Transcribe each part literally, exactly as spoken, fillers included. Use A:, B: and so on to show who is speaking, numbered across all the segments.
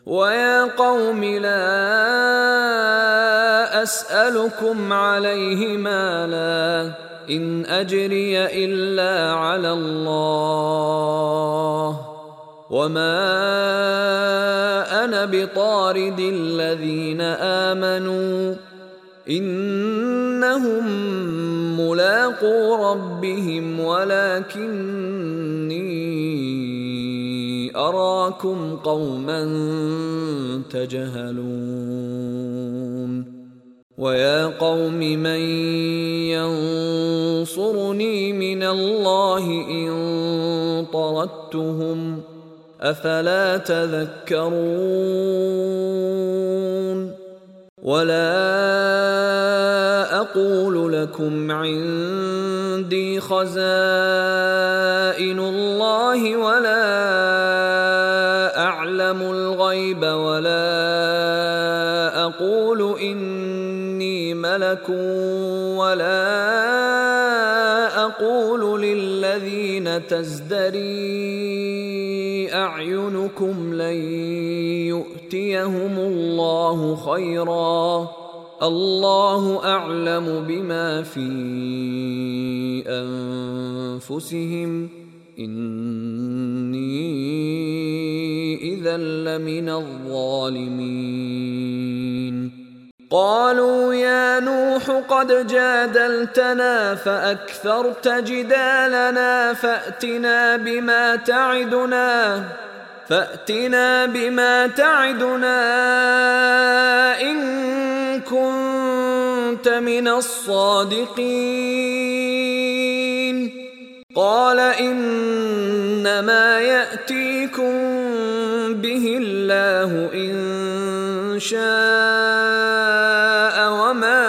A: ويا قوم لا أسألكم عليه مالا إن أجري إلا على الله وما أنا بطارد الذين آمنوا إنهم ملاقو ربهم ولكني أراكم قوما تجهلون ويا قوم من ينصرني من الله إن طردتهم أفلا تذكرون ولا أقول لكم عندي خزائن الله ولا أعلم الغيب ولا أقول إني ملك ولا أقول للذين تزدري أعينكم لن يؤتيهم الله خيرا الله أعلم بما في أنفسهم إني إذا لمن الظالمين قالوا يا نوح قد جادلتنا فأكثرت جدالنا فأتنا بما تعدنا فأتنا بما تعدنا إن كنت من الصادقين قال إنما يأتيكم به الله إن شاء وما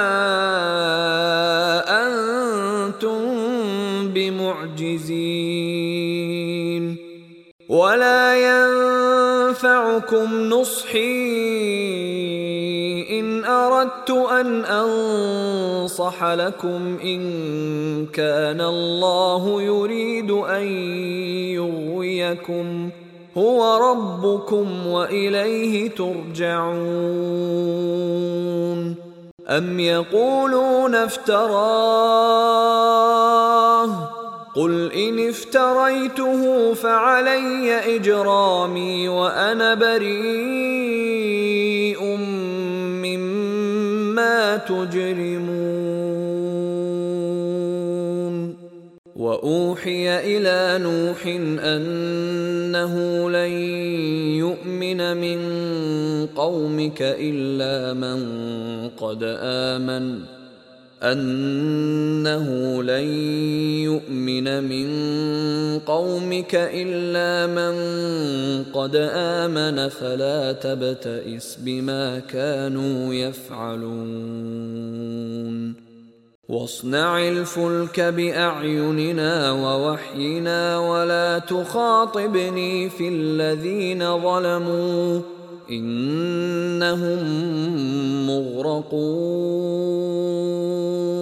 A: أنتم بمعجزين ولا ينفعكم نصحي إن أردت أن أنصح لكم إن كان الله يريد أن يغويكم هو ربكم وإليه ترجعون أم يقولون افتراه قل إن افتريته فعلي إجرامي وأنا بريء مما تجرمون وأوحي إلى نوح أنه لن يؤمن من قومك إلا من قد آمن أنه لن يؤمن من قومك إلا من قد آمن فلا تبتئس بما كانوا يفعلون واصنع الفلك بأعيننا ووحينا ولا تخاطبني في الذين ظلموا إنهم مغرقون